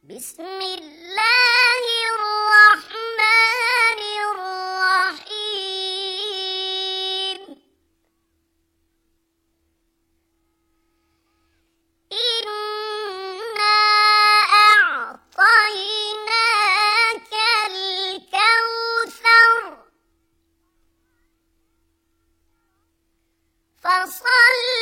بسم الله الرحمن الرحيم. إنا أعطيناك الكوثر فصل